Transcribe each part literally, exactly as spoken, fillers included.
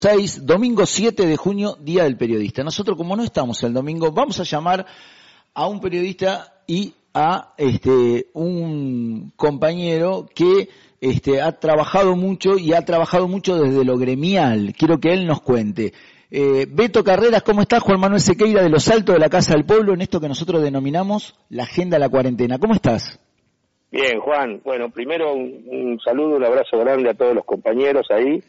seis, domingo siete de junio, Día del Periodista. Nosotros, como no estamos el domingo, vamos a llamar a un periodista y a este un compañero que este ha trabajado mucho y ha trabajado mucho desde lo gremial. Quiero que él nos cuente. Eh, Beto Carreras, ¿cómo estás? Juan Manuel Sequeira de Los Altos de la Casa del Pueblo, en esto que nosotros denominamos la Agenda de la Cuarentena. ¿Cómo estás? Bien, Juan. Bueno, primero un, un saludo, un abrazo grande a todos los compañeros ahí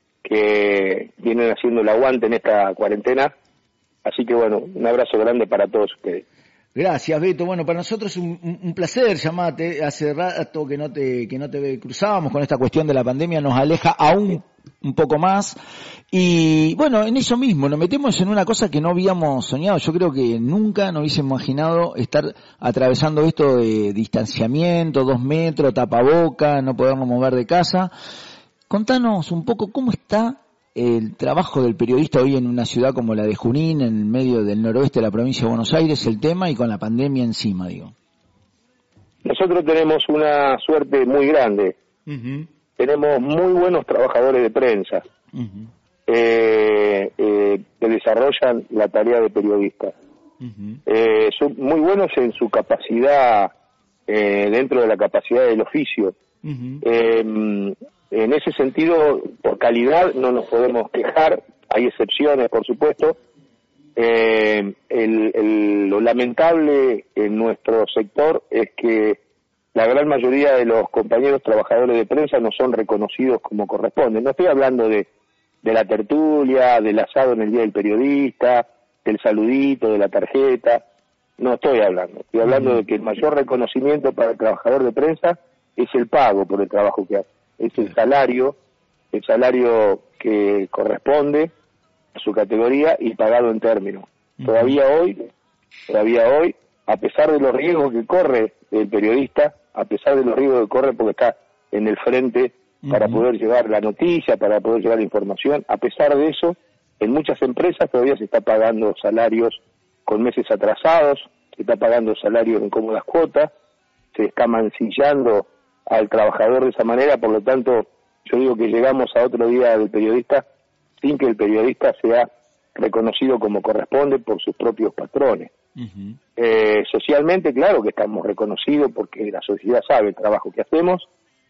que vienen haciendo el aguante en esta cuarentena. Así que bueno, un abrazo grande para todos ustedes. Gracias, Beto. Bueno, para nosotros es un, un, un placer llamarte. Hace rato que no te que no te cruzábamos con esta cuestión de la pandemia, nos aleja aún un poco más. Y bueno, en eso mismo, nos metemos en una cosa que no habíamos soñado. Yo creo que nunca nos hubiese imaginado estar atravesando esto de distanciamiento, dos metros, tapaboca, no podernos mover de casa. Contanos un poco cómo está el trabajo del periodista hoy en una ciudad como la de Junín, en el medio del noroeste de la provincia de Buenos Aires, el tema y con la pandemia encima, digo. Nosotros tenemos una suerte muy grande. Uh-huh. Tenemos muy buenos trabajadores de prensa uh-huh. eh, eh, que desarrollan la tarea de periodista. Uh-huh. Eh, son muy buenos en su capacidad, eh, dentro de la capacidad del oficio. Uh-huh. Eh, En ese sentido, por calidad no nos podemos quejar, hay excepciones, por supuesto. Eh, el, el, lo lamentable en nuestro sector es que la gran mayoría de los compañeros trabajadores de prensa no son reconocidos como corresponde. No estoy hablando de, de la tertulia, del asado en el Día del Periodista, del saludito, de la tarjeta. No estoy hablando. Estoy hablando uh-huh. de que el mayor reconocimiento para el trabajador de prensa es el pago por el trabajo que hace. Es el salario, el salario que corresponde a su categoría y pagado en términos. Uh-huh. Todavía hoy, todavía hoy, a pesar de los riesgos que corre el periodista, a pesar de los riesgos que corre porque está en el frente uh-huh. para poder llevar la noticia, para poder llevar la información, a pesar de eso, en muchas empresas todavía se está pagando salarios con meses atrasados, se está pagando salarios en cómodas cuotas, se está mancillando al trabajador de esa manera, por lo tanto yo digo que llegamos a otro día del periodista sin que el periodista sea reconocido como corresponde por sus propios patrones. Uh-huh. Eh, socialmente, claro que estamos reconocidos porque la sociedad sabe el trabajo que hacemos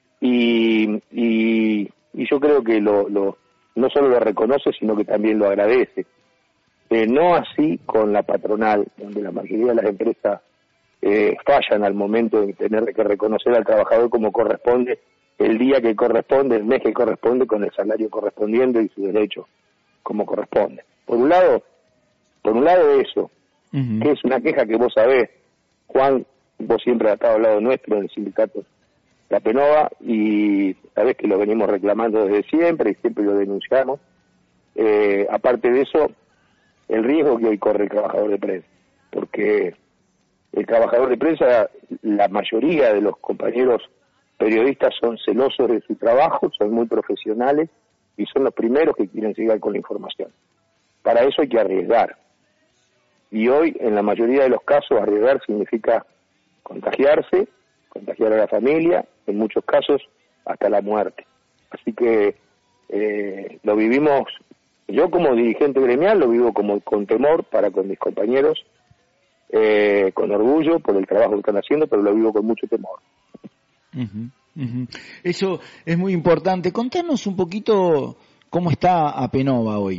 y, y, y yo creo que lo, lo no solo lo reconoce, sino que también lo agradece. Eh, no así con la patronal, donde la mayoría de las empresas Eh, fallan al momento de tener que reconocer al trabajador como corresponde, el día que corresponde, el mes que corresponde, con el salario correspondiente y su derecho como corresponde. Por un lado, por un lado eso, uh-huh. que es una queja que vos sabés, Juan, vos siempre has estado al lado nuestro en el sindicato La Penova y sabés que lo venimos reclamando desde siempre y siempre lo denunciamos. Eh, aparte de eso, el riesgo que hoy corre el trabajador de prensa, porque el trabajador de prensa, la mayoría de los compañeros periodistas son celosos de su trabajo, son muy profesionales y son los primeros que quieren llegar con la información. Para eso hay que arriesgar. Y hoy, en la mayoría de los casos, arriesgar significa contagiarse, contagiar a la familia, en muchos casos hasta la muerte. Así que eh, lo vivimos, yo como dirigente gremial lo vivo como con temor para con mis compañeros, Eh, con orgullo por el trabajo que están haciendo, pero lo vivo con mucho temor. Uh-huh, uh-huh. Eso es muy importante. Contanos un poquito cómo está Apenova hoy.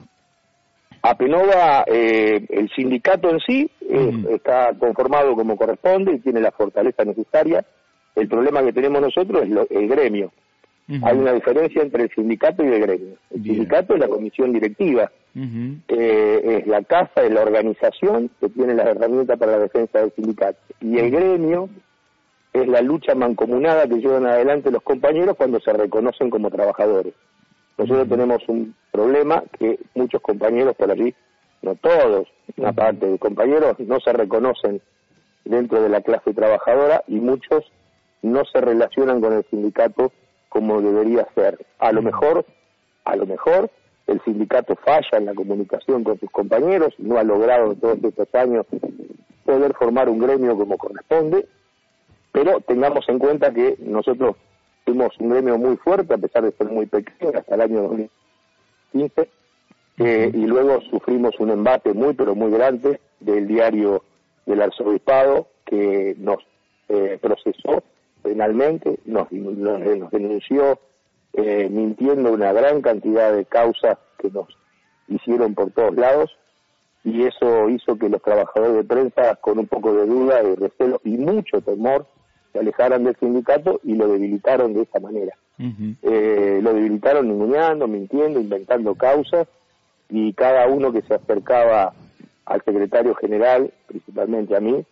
Apenova, eh, el sindicato en sí, eh, uh-huh. está conformado como corresponde y tiene la fortaleza necesaria. El problema que tenemos nosotros es lo, el gremio. Uh-huh. Hay una diferencia entre el sindicato y el gremio. El Bien. sindicato es la comisión directiva. Uh-huh. Eh, es la casa, es la organización que tiene las herramientas para la defensa del sindicato. Y el gremio es la lucha mancomunada que llevan adelante los compañeros cuando se reconocen como trabajadores. Nosotros uh-huh. tenemos un problema que muchos compañeros por allí, no todos, una uh-huh. parte de compañeros no se reconocen dentro de la clase trabajadora y muchos no se relacionan con el sindicato como debería ser. A lo mejor, a lo mejor, el sindicato falla en la comunicación con sus compañeros, no ha logrado todos estos años poder formar un gremio como corresponde, pero tengamos en cuenta que nosotros fuimos un gremio muy fuerte, a pesar de ser muy pequeño, hasta el año dos mil quince, eh, y luego sufrimos un embate muy, pero muy grande del diario del Arzobispado, que nos eh, procesó penalmente, nos, nos, nos denunció eh, mintiendo una gran cantidad de causas que nos hicieron por todos lados, y eso hizo que los trabajadores de prensa, con un poco de duda, de recelo y mucho temor, se alejaran del sindicato y lo debilitaron de esa manera. Uh-huh. Eh, lo debilitaron ninguneando, mintiendo, inventando causas, y cada uno que se acercaba al secretario general, principalmente a mí,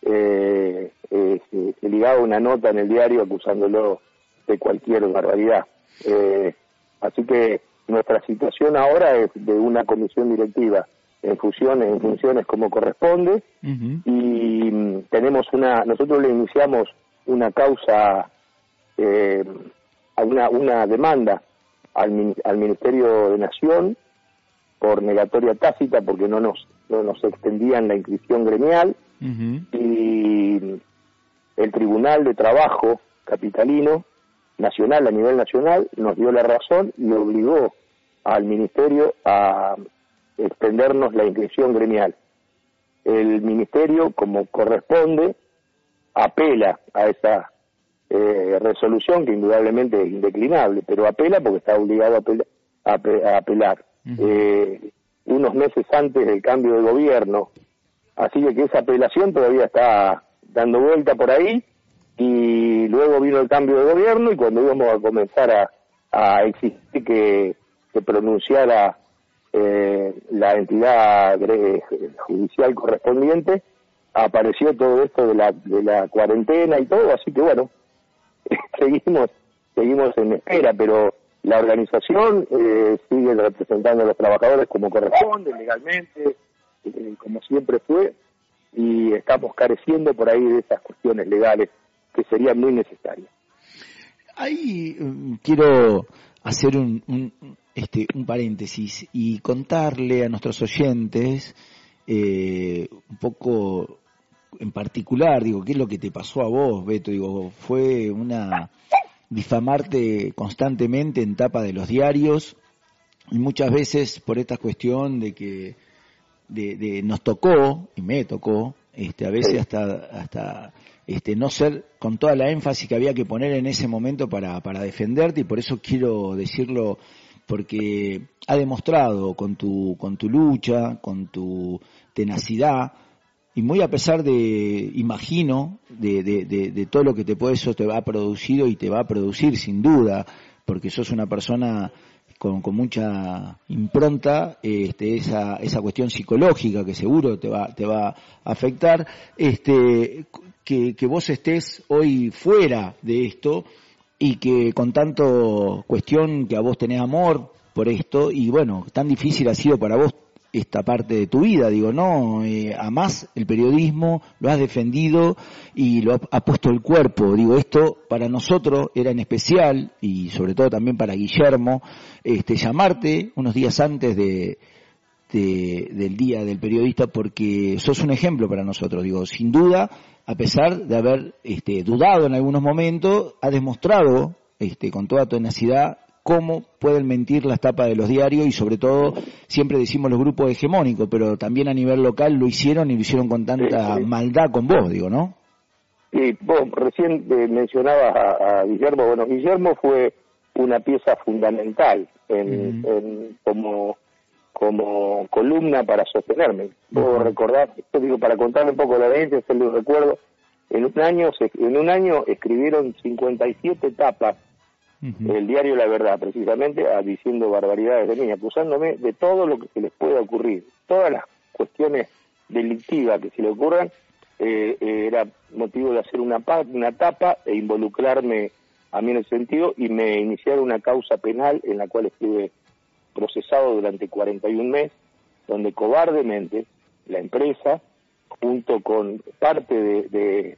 eh, eh, se, se ligaba una nota en el diario acusándolo de cualquier barbaridad. Eh, así que nuestra situación ahora es de una comisión directiva en funciones, en funciones como corresponde, uh-huh. y mm, tenemos una, nosotros le iniciamos una causa, eh, una, una demanda al, al Ministerio de Nación por negatoria tácita, porque no nos, no nos extendían la inscripción gremial, uh-huh. y el Tribunal de Trabajo capitalino, nacional, a nivel nacional, nos dio la razón y obligó al Ministerio a extendernos la inscripción gremial. El Ministerio, como corresponde, apela a esa eh, resolución, que indudablemente es indeclinable, pero apela porque está obligado a, apel- a, pe- a apelar. Uh-huh. Eh, unos meses antes del cambio de gobierno, así que esa apelación todavía está dando vuelta por ahí, y luego vino el cambio de gobierno, y cuando íbamos a comenzar a, a exigir que se pronunciara eh, la entidad judicial correspondiente, apareció todo esto de la, de la cuarentena y todo, así que bueno, seguimos seguimos en espera, pero la organización eh, sigue representando a los trabajadores como corresponde, legalmente, eh, como siempre fue, y estamos careciendo por ahí de esas cuestiones legales que serían muy necesarias. Ahí um, quiero hacer un, un, este, un paréntesis y contarle a nuestros oyentes eh, un poco en particular, digo, qué es lo que te pasó a vos, Beto. Digo, fue una difamarte constantemente en tapa de los diarios, y muchas veces por esta cuestión de que de, de nos tocó, y me tocó, este, a veces hasta hasta este no ser con toda la énfasis que había que poner en ese momento para para defenderte, y por eso quiero decirlo, porque ha demostrado con tu con tu lucha, con tu tenacidad, y muy a pesar de, imagino, de, de, de, de todo lo que te puede, eso te va a producido y te va a producir sin duda, porque sos una persona con, con mucha impronta, este, esa, esa cuestión psicológica que seguro te va, te va a afectar, este, que, que vos estés hoy fuera de esto, y que con tanto cuestión que a vos tenés amor por esto, y bueno, tan difícil ha sido para vos esta parte de tu vida, digo, no, eh, amás el periodismo, lo has defendido y lo ha, ha puesto el cuerpo, digo, esto para nosotros era en especial, y sobre todo también para Guillermo, este, llamarte unos días antes de, de del Día del Periodista, porque sos un ejemplo para nosotros, digo, sin duda, a pesar de haber este, dudado en algunos momentos, ha demostrado este, con toda tenacidad cómo pueden mentir las tapas de los diarios, y sobre todo, siempre decimos los grupos hegemónicos, pero también a nivel local lo hicieron, y lo hicieron con tanta sí, sí. maldad con vos, digo, ¿no? Sí, vos recién eh, mencionabas a, a Guillermo. Bueno, Guillermo fue una pieza fundamental en, uh-huh. en como como columna para sostenerme. Puedo uh-huh. recordar, esto digo, para contarle un poco la audiencia, se lo recuerdo, en un año en un año escribieron cincuenta y siete tapas, uh-huh. el diario La Verdad, precisamente, a, diciendo barbaridades de mí, acusándome de todo lo que se les pueda ocurrir, todas las cuestiones delictivas que se le ocurran, eh, eh, era motivo de hacer una, una tapa e involucrarme a mí en el sentido, y me iniciaron una causa penal en la cual estuve procesado durante cuarenta y un meses, donde cobardemente la empresa, junto con parte de, de,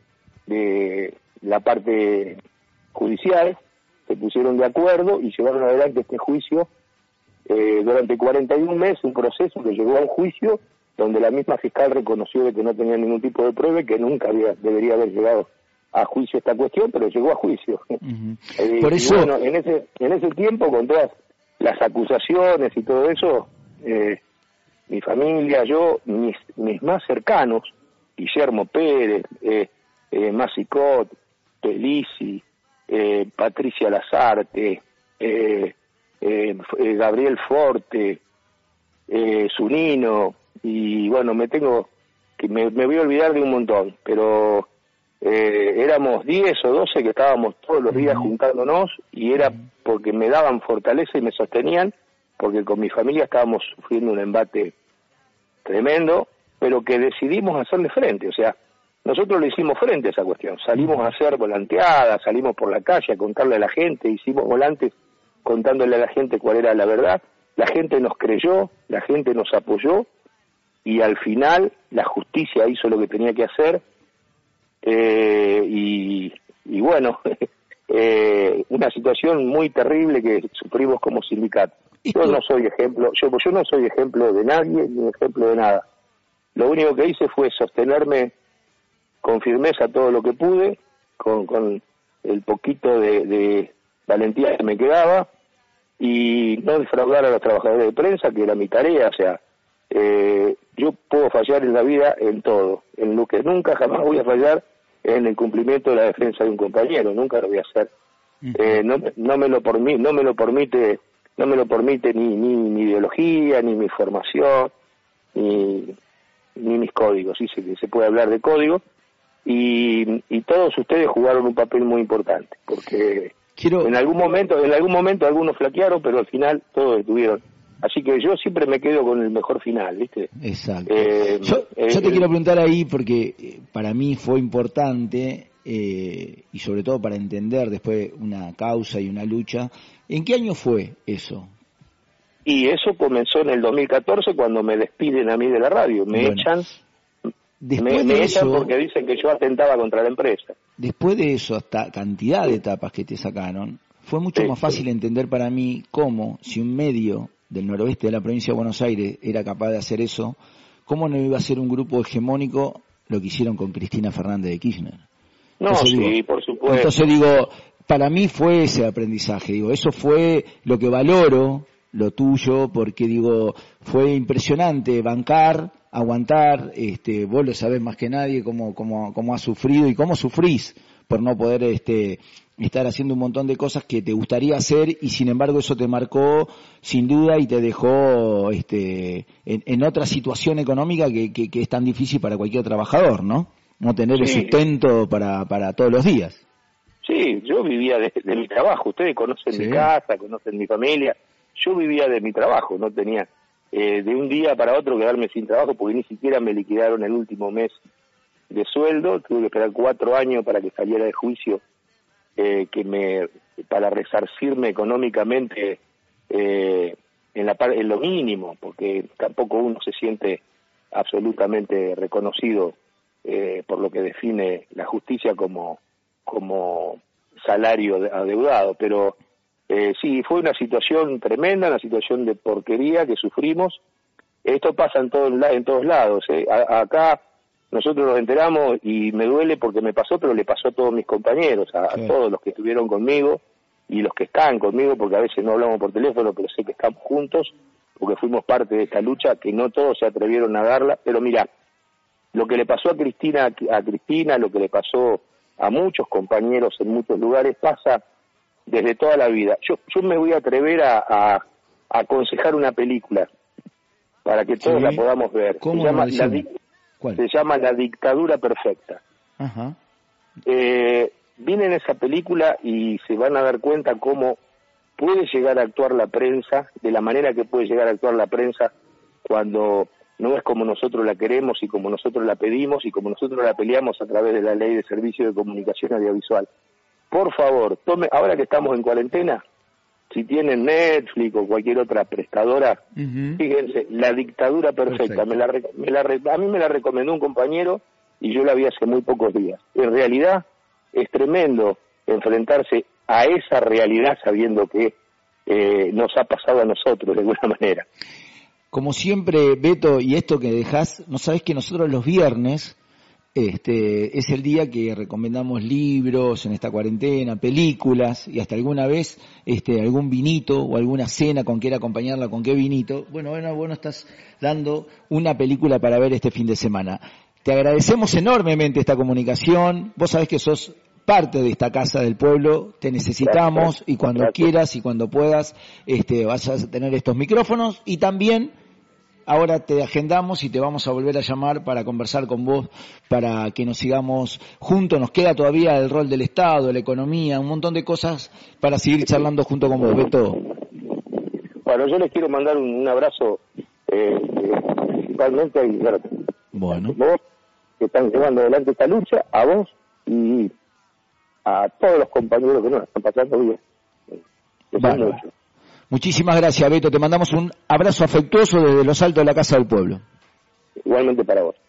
de la parte judicial, se pusieron de acuerdo y llevaron adelante este juicio eh, durante cuarenta y un meses, un proceso que llegó a un juicio donde la misma fiscal reconoció de que no tenía ningún tipo de prueba y que nunca había, debería haber llegado a juicio esta cuestión, pero llegó a juicio. Uh-huh. eh, Por eso... Y bueno, en ese, en ese tiempo, con todas las acusaciones y todo eso, eh, mi familia, yo, mis, mis más cercanos, Guillermo Pérez, eh, eh, Masicot, Pelisi, eh, Patricia Lazarte, eh, eh, Gabriel Forte, eh, Zunino, y bueno, me tengo que me, me voy a olvidar de un montón, pero eh, éramos diez o doce que estábamos todos los días juntándonos, y era porque me daban fortaleza y me sostenían, porque con mi familia estábamos sufriendo un embate tremendo, pero que decidimos hacerle frente. O sea, nosotros le hicimos frente a esa cuestión, salimos a hacer volanteadas, salimos por la calle a contarle a la gente, hicimos volantes contándole a la gente cuál era la verdad, la gente nos creyó, la gente nos apoyó, y al final la justicia hizo lo que tenía que hacer, eh, y, y bueno, eh, una situación muy terrible que sufrimos como sindicato. Yo no soy ejemplo, yo, yo no soy ejemplo de nadie, ni ejemplo de nada. Lo único que hice fue sostenerme con firmeza todo lo que pude, con, con el poquito de, de valentía que me quedaba, y no defraudar a los trabajadores de prensa, que era mi tarea. O sea, eh, yo puedo fallar en la vida en todo, en lo que nunca jamás voy a fallar en el cumplimiento de la defensa de un compañero, nunca lo voy a hacer. Uh-huh. eh, no, no me lo permite, no me lo permite, no me lo permite ni, ni mi ideología, ni mi formación, ni, ni mis códigos. Sí, se, se puede hablar de códigos, y, y todos ustedes jugaron un papel muy importante, porque Quiero... en algún momento, en algún momento algunos flaquearon, pero al final todos estuvieron. Así que yo siempre me quedo con el mejor final, ¿viste? Exacto. Eh, yo, eh, yo te eh, quiero preguntar ahí, porque para mí fue importante, eh, y sobre todo para entender después una causa y una lucha. ¿En qué año fue eso? Y eso comenzó en el dos mil catorce, cuando me despiden a mí de la radio. Me bueno, echan, me, me eso, echan porque dicen que yo atentaba contra la empresa. Después de eso, hasta cantidad de etapas que te sacaron, fue mucho sí, más fácil sí. entender para mí cómo, si un medio del noroeste de la provincia de Buenos Aires era capaz de hacer eso, cómo no iba a ser un grupo hegemónico lo que hicieron con Cristina Fernández de Kirchner. No, entonces, sí, digo, por supuesto. Entonces digo, para mí fue ese aprendizaje, digo, eso fue lo que valoro, lo tuyo, porque digo, fue impresionante bancar, aguantar, este, vos lo sabés más que nadie cómo, cómo, cómo has sufrido y cómo sufrís por no poder, este, estar haciendo un montón de cosas que te gustaría hacer, y sin embargo eso te marcó sin duda y te dejó este en, en otra situación económica que, que, que es tan difícil para cualquier trabajador, ¿no? No tener sí. el sustento para, para todos los días. Sí, yo vivía de, de mi trabajo. Ustedes conocen sí. mi casa, conocen mi familia. Yo vivía de mi trabajo, no tenía eh, de un día para otro quedarme sin trabajo, porque ni siquiera me liquidaron el último mes de sueldo. Tuve que esperar cuatro años para que saliera de juicio, eh, que me para resarcirme económicamente eh, en, la, en lo mínimo, porque tampoco uno se siente absolutamente reconocido eh, por lo que define la justicia como, como salario adeudado, pero Eh, sí, fue una situación tremenda, una situación de porquería que sufrimos. Esto pasa en, todo, en todos lados. ¿eh? A, acá nosotros nos enteramos y me duele porque me pasó, pero le pasó a todos mis compañeros, a, sí. a todos los que estuvieron conmigo y los que están conmigo, porque a veces no hablamos por teléfono, pero sé que estamos juntos, porque fuimos parte de esta lucha, que no todos se atrevieron a darla. Pero mira, lo que le pasó a Cristina, a Cristina, lo que le pasó a muchos compañeros en muchos lugares, pasa desde toda la vida. Yo yo me voy a atrever a, a, a aconsejar una película para que todos sí. la podamos ver. Se llama, la, se llama La Dictadura Perfecta. Ajá. Eh, miren esa película y se van a dar cuenta cómo puede llegar a actuar la prensa, de la manera que puede llegar a actuar la prensa cuando no es como nosotros la queremos y como nosotros la pedimos y como nosotros la peleamos a través de la Ley de Servicio de Comunicación Audiovisual. Por favor, tome, ahora que estamos en cuarentena, si tienen Netflix o cualquier otra prestadora, uh-huh. fíjense, La Dictadura Perfecta. Me la, me la, a mí me la recomendó un compañero y yo la vi hace muy pocos días. En realidad es tremendo enfrentarse a esa realidad sabiendo que eh, nos ha pasado a nosotros de alguna manera. Como siempre, Beto, y esto que dejás, no sabés que nosotros los viernes Este, es el día que recomendamos libros en esta cuarentena, películas y hasta alguna vez este, algún vinito o alguna cena con qué acompañarla, con qué vinito. Bueno, bueno, bueno, estás dando una película para ver este fin de semana. Te agradecemos enormemente esta comunicación. Vos sabés que sos parte de esta Casa del Pueblo, te necesitamos. Gracias. Y cuando Gracias. quieras y cuando puedas este, vas a tener estos micrófonos y también ahora te agendamos y te vamos a volver a llamar para conversar con vos, para que nos sigamos juntos. Nos queda todavía el rol del Estado, la economía, un montón de cosas para seguir charlando junto con vos, Beto. Bueno, yo les quiero mandar un, un abrazo eh, principalmente a Guillermo. Bueno. Vos que están llevando adelante esta lucha, a vos y a todos los compañeros que nos están pasando bien. Bueno. Muchísimas gracias, Beto. Te mandamos un abrazo afectuoso desde los altos de la Casa del Pueblo. Igualmente para vos.